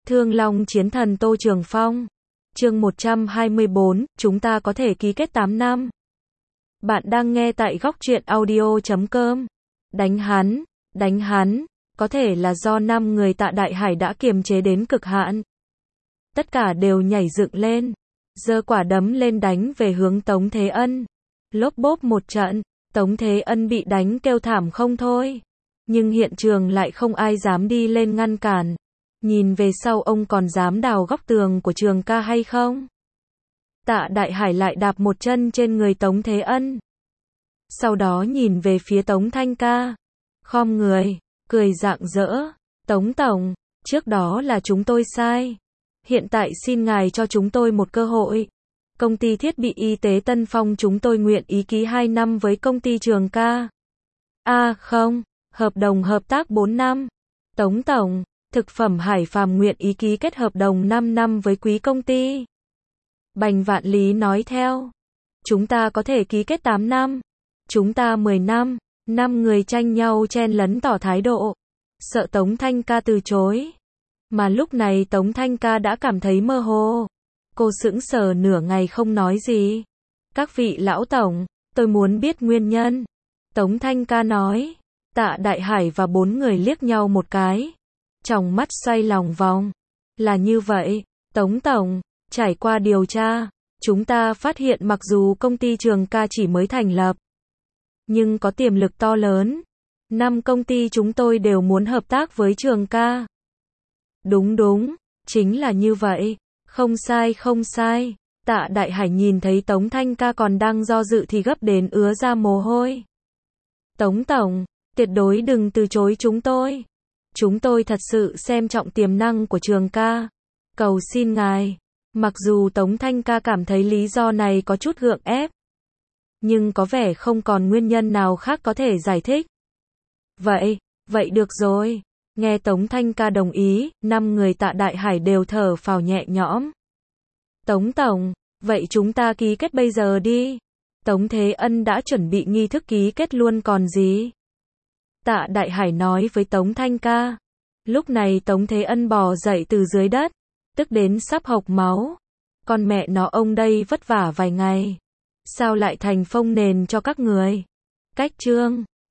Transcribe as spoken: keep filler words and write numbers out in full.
Thương Long Chiến Thần Tô Trường Phong. Chương một trăm hai mươi bốn, chúng ta có thể ký kết tám năm. Bạn đang nghe tại góc truyện audio chấm com. Đánh hắn, đánh hắn, có thể là do năm người Tạ Đại Hải đã kiềm chế đến cực hạn. Tất cả đều nhảy dựng lên, giơ quả đấm lên đánh về hướng Tống Thế Ân. Lốp bốp một trận, Tống Thế Ân bị đánh kêu thảm không thôi. Nhưng hiện trường lại không ai dám đi lên ngăn cản. Nhìn về sau ông còn dám đào góc tường của Trường Ca hay không? Tạ Đại Hải lại đạp một chân trên người Tống Thế Ân. Sau đó nhìn về phía Tống Thanh Ca. Khom người, cười rạng rỡ. Tống Tổng, trước đó là chúng tôi sai. Hiện tại xin ngài cho chúng tôi một cơ hội. Công ty thiết bị y tế Tân Phong chúng tôi nguyện ý ký hai năm với công ty Trường Ca. À không, hợp đồng hợp tác bốn năm. Tống Tổng, thực phẩm Hải Phàm nguyện ý ký kết hợp đồng năm năm với quý công ty. Bành Vạn Lý nói theo. Chúng ta có thể ký kết tám năm. Chúng ta mười năm. Năm người tranh nhau chen lấn tỏ thái độ. Sợ Tống Thanh Ca từ chối. Mà lúc này Tống Thanh Ca đã cảm thấy mơ hồ. Cô sững sờ nửa ngày không nói gì. Các vị lão tổng, tôi muốn biết nguyên nhân. Tống Thanh Ca nói. Tạ Đại Hải và bốn người liếc nhau một cái. Trong mắt xoay lòng vòng. Là như vậy, Tống Tổng, trải qua điều tra, chúng ta phát hiện mặc dù công ty Trường Ca chỉ mới thành lập, nhưng có tiềm lực to lớn. Năm công ty chúng tôi đều muốn hợp tác với Trường Ca. Đúng đúng, chính là như vậy. Không sai không sai. Tạ Đại Hải nhìn thấy Tống Thanh Ca còn đang do dự thì gấp đến ứa ra mồ hôi. Tống Tổng, tuyệt đối đừng từ chối chúng tôi. Chúng tôi thật sự xem trọng tiềm năng của Trường Ca. Cầu xin ngài. Mặc dù Tống Thanh Ca cảm thấy lý do này có chút gượng ép, nhưng có vẻ không còn nguyên nhân nào khác có thể giải thích. Vậy, vậy được rồi. Nghe Tống Thanh Ca đồng ý, năm người Tạ Đại Hải đều thở phào nhẹ nhõm. Tống Tổng, vậy chúng ta ký kết bây giờ đi. Tống Thế Ân đã chuẩn bị nghi thức ký kết luôn còn gì. Tạ Đại Hải nói với Tống Thanh Ca. Lúc này Tống Thế Ân bò dậy từ dưới đất, tức đến sắp hộc máu. Con mẹ nó ông đây vất vả vài ngày. Sao lại thành phông nền cho các người? Cách chương.